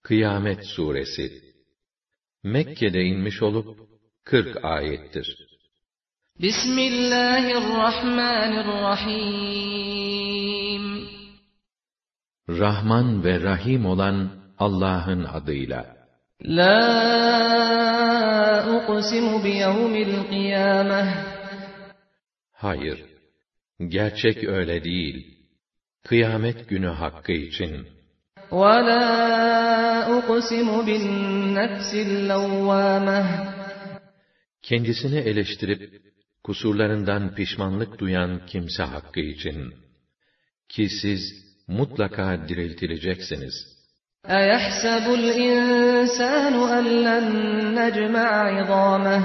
Kıyamet Suresi Mekke'de inmiş olup 40 ayettir. Bismillahirrahmanirrahim. Rahman ve Rahim olan Allah'ın adıyla. La uqsimu biyevmil kıyameh. Hayır, gerçek öyle değil. Kıyamet günü hakkı için. وَلَا أُقْسِمُ بِالنَّفْسِ اللَّوَّامَةِ. Kendisini eleştirip kusurlarından pişmanlık duyan kimse hakkı için. Ki siz mutlaka diriltileceksiniz. أَيَحْسَبُ الْإِنسَانُ أَنْ لَنْ نَجْمَعَ عِظَامَهُ.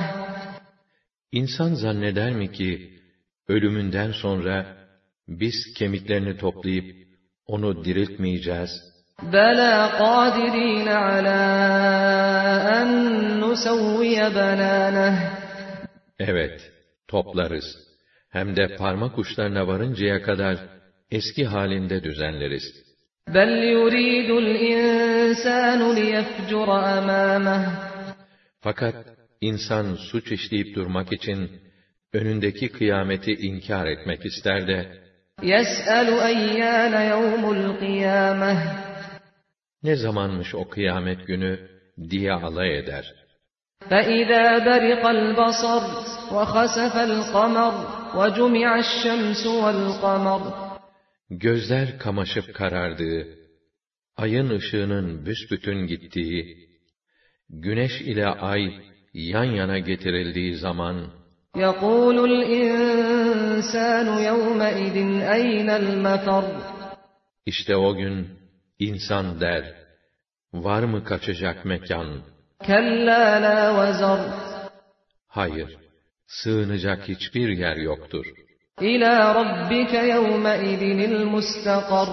İnsan zanneder mi ki ölümünden sonra biz kemiklerini toplayıp onu diriltmeyeceğiz? بَلَا قَادِرِينَ عَلَى أَنْ نُسَوِّيَ بَنَانَهُ. Evet, toplarız. Hem de parmak uçlarına varıncaya kadar eski halinde düzenleriz. بَلْ يُرِيدُ الْإِنسَانُ لِيَفْجُرَ أَمَامَهُ. Fakat insan suç işleyip durmak için önündeki kıyameti inkar etmek ister de يَسْأَلُ أَيَّانَ يَوْمُ الْقِيَامَةِ. ne zamanmış o kıyamet günü diye alay eder. فَإِذَا بَرِقَ الْبَصَرُ وَخَسَفَ الْقَمَرُ وَجُمِعَ الشَّمْسُ وَالْقَمَرُ. Gözler kamaşıp karardığı, ayın ışığının büsbütün gittiği, güneş ile ay yan yana getirildiği zaman, يَقُولُ الْإِنسَانُ يَوْمَئِذٍ أَيْنَ الْمَفَرُّ. İşte o gün insan der, var mı kaçacak mekan? كَلَّا لَا وَزَرَ. Hayır, sığınacak hiçbir yer yoktur. إِلَى رَبِّكَ يَوْمَئِذٍ الْمُسْتَقَرُّ.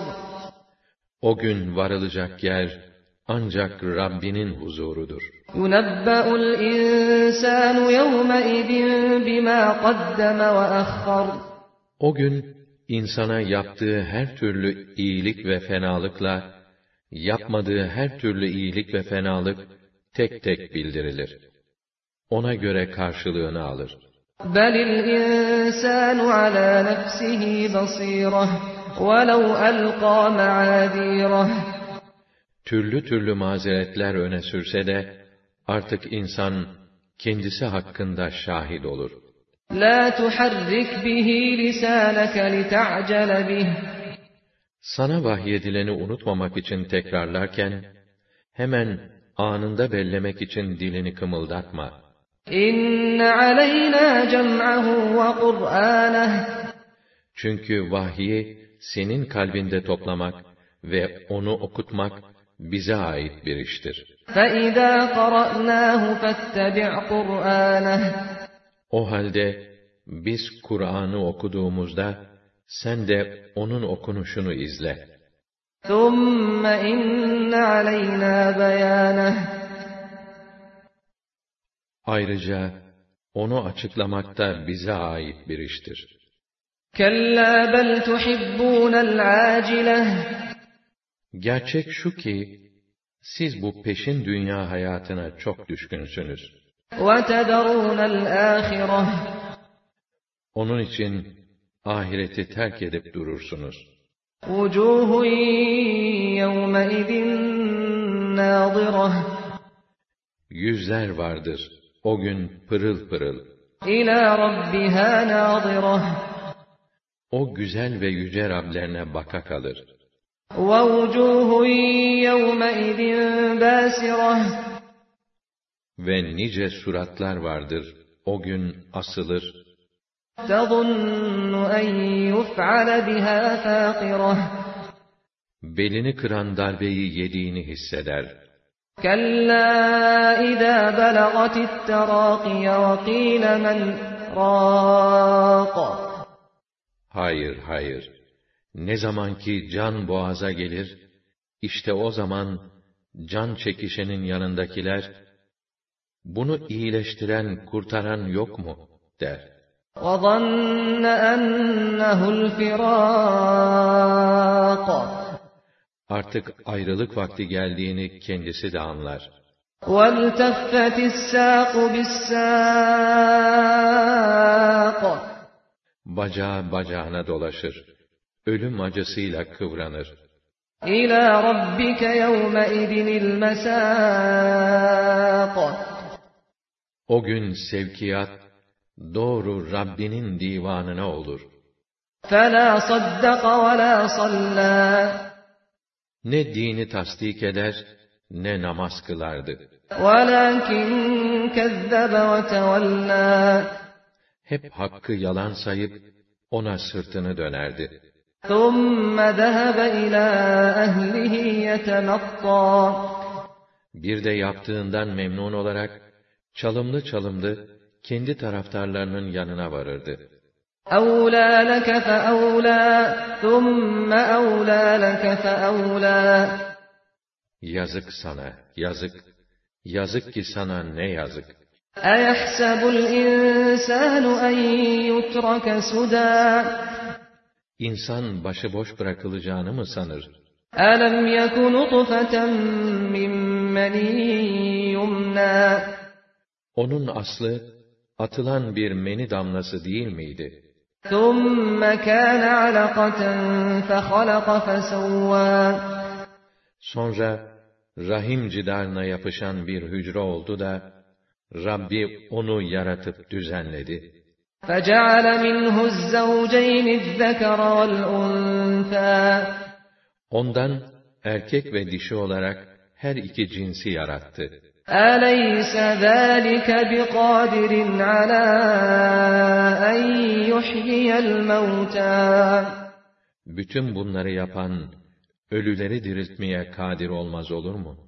O gün varılacak yer ancak Rabbinin huzurudur. يُنَبَّأُ الْإِنسَانُ يَوْمَئِذٍ بِمَا قَدَّمَ وَأَخَّرَ. O gün insana yaptığı her türlü iyilik ve fenalıkla, yapmadığı her türlü iyilik ve fenalık tek tek bildirilir. Ona göre karşılığını alır. بَلِ الْإِنسَانُ عَلَى نَفْسِهِ بَصِيرَةٌ وَلَوْ أَلْقَى مَعَاذِيرَهُ. Türlü türlü mazeretler öne sürse de, artık insan kendisi hakkında şahit olur. لَا تُحَرِّكْ بِهِ لِسَانَكَ لِتَعْجَلَ بِهِ. Sana vahyedileni unutmamak için tekrarlarken, hemen anında bellemek için dilini kımıldatma. إِنَّ عَلَيْنَا جَمْعَهُ وَقُرْآنَهُ. Çünkü vahyi senin kalbinde toplamak ve onu okutmak bize ait bir iştir. فَإِذَا قَرَأْنَاهُ فَاتَّبِعْ قُرْآنَهُ. O halde biz Kur'an'ı okuduğumuzda sen de onun okunuşunu izle. ثُمَّ إِنَّ عَلَيْنَا بَيَانَهُ. Ayrıca onu açıklamak da bize ait bir iştir. كَلَّا بَلْ تُحِبُّونَ الْعَاجِلَةَ. Gerçek şu ki, siz bu peşin dünya hayatına çok düşkünsünüz. وَتَذَرُونَ الْآخِرَةَ. Onun için ahireti terk edip durursunuz. وُجُوهٌ يَوْمَئِذٍ نَاضِرَةٌ. Yüzler vardır, o gün pırıl pırıl. إِلَى رَبِّهَا نَاظِرَةٌ. O güzel ve yüce Rablerine baka kalır. وَوُجُوهٌ يَوْمَئِذٍ بَاسِرَةٌ. Ve nice suratlar vardır, o gün asılır. تَظُنُّ أَنْ يُفْعَلَ بِهَا فَاقِرَةٌ. Belini kıran darbeyi yediğini hisseder. كَلَّا إِذَا بَلَغَتِ التَّرَاقِيَ وَقِيلَ مَنْ رَاقٍ. Hayır, hayır. Ne zaman ki can boğaza gelir, işte o zaman can çekişenin yanındakiler, bunu iyileştiren, kurtaran yok mu? Der. وَظَنَّ أَنَّهُ الْفِرَاقُ. Artık ayrılık vakti geldiğini kendisi de anlar. وَالْتَفَّتِ السَّاقُ بِالسَّاقِ Bacağı bacağına dolaşır. Ölüm acısıyla kıvranır. إِلَى رَبِّكَ يَوْمَئِذٍ الْمَسَاقُ O gün sevkiyat, doğru Rabbinin divanına olur. فَلَا صَدَّقَ وَلَا صَلَّى Ne dini tasdik eder, ne namaz kılardı. وَلَكِنْ كَذَّبَ وَتَوَلَّى Hep hakkı yalan sayıp, ona sırtını dönerdi. ثُمَّ ذَهَبَ إِلَى أَهْلِهِ يَتَمَطَّى Bir de yaptığından memnun olarak, çalımlı çalımlı, kendi taraftarlarının yanına varırdı. أَوْلَى لَكَ فَأَوْلَى ثُمَّ أَوْلَى لَكَ فَأَوْلَى Yazık sana, yazık. Yazık ki sana ne yazık. أَيَحْسَبُ الْإِنسَانُ أَنْ يُتْرَكَ سُدًى İnsan başıboş bırakılacağını mı sanır? أَلَمْ يَكُ نُطْفَةً مِّن مَّنِيٍّ يُمْنَىٰ Onun aslı, atılan bir meni damlası değil miydi? ثُمَّ كَانَ عَلَقَةً فَخَلَقَ فَسَوَّىٰ Sonra, rahim cidarına yapışan bir hücre oldu da, Rabbi onu yaratıp düzenledi. فَجَعَلَ مِنْهُ الزَّوْجَيْنِ الذَّكَرَ وَالْأُنثَىٰ Ondan, erkek ve dişi olarak, her iki cinsi yarattı. أَلَيْسَ ذَٰلِكَ بِقَادِرٍ عَلَىٰ أَنْ يُحْيِيَ الْمَوْتَىٰ Bütün bunları yapan, ölüleri diriltmeye kadir olmaz olur mu?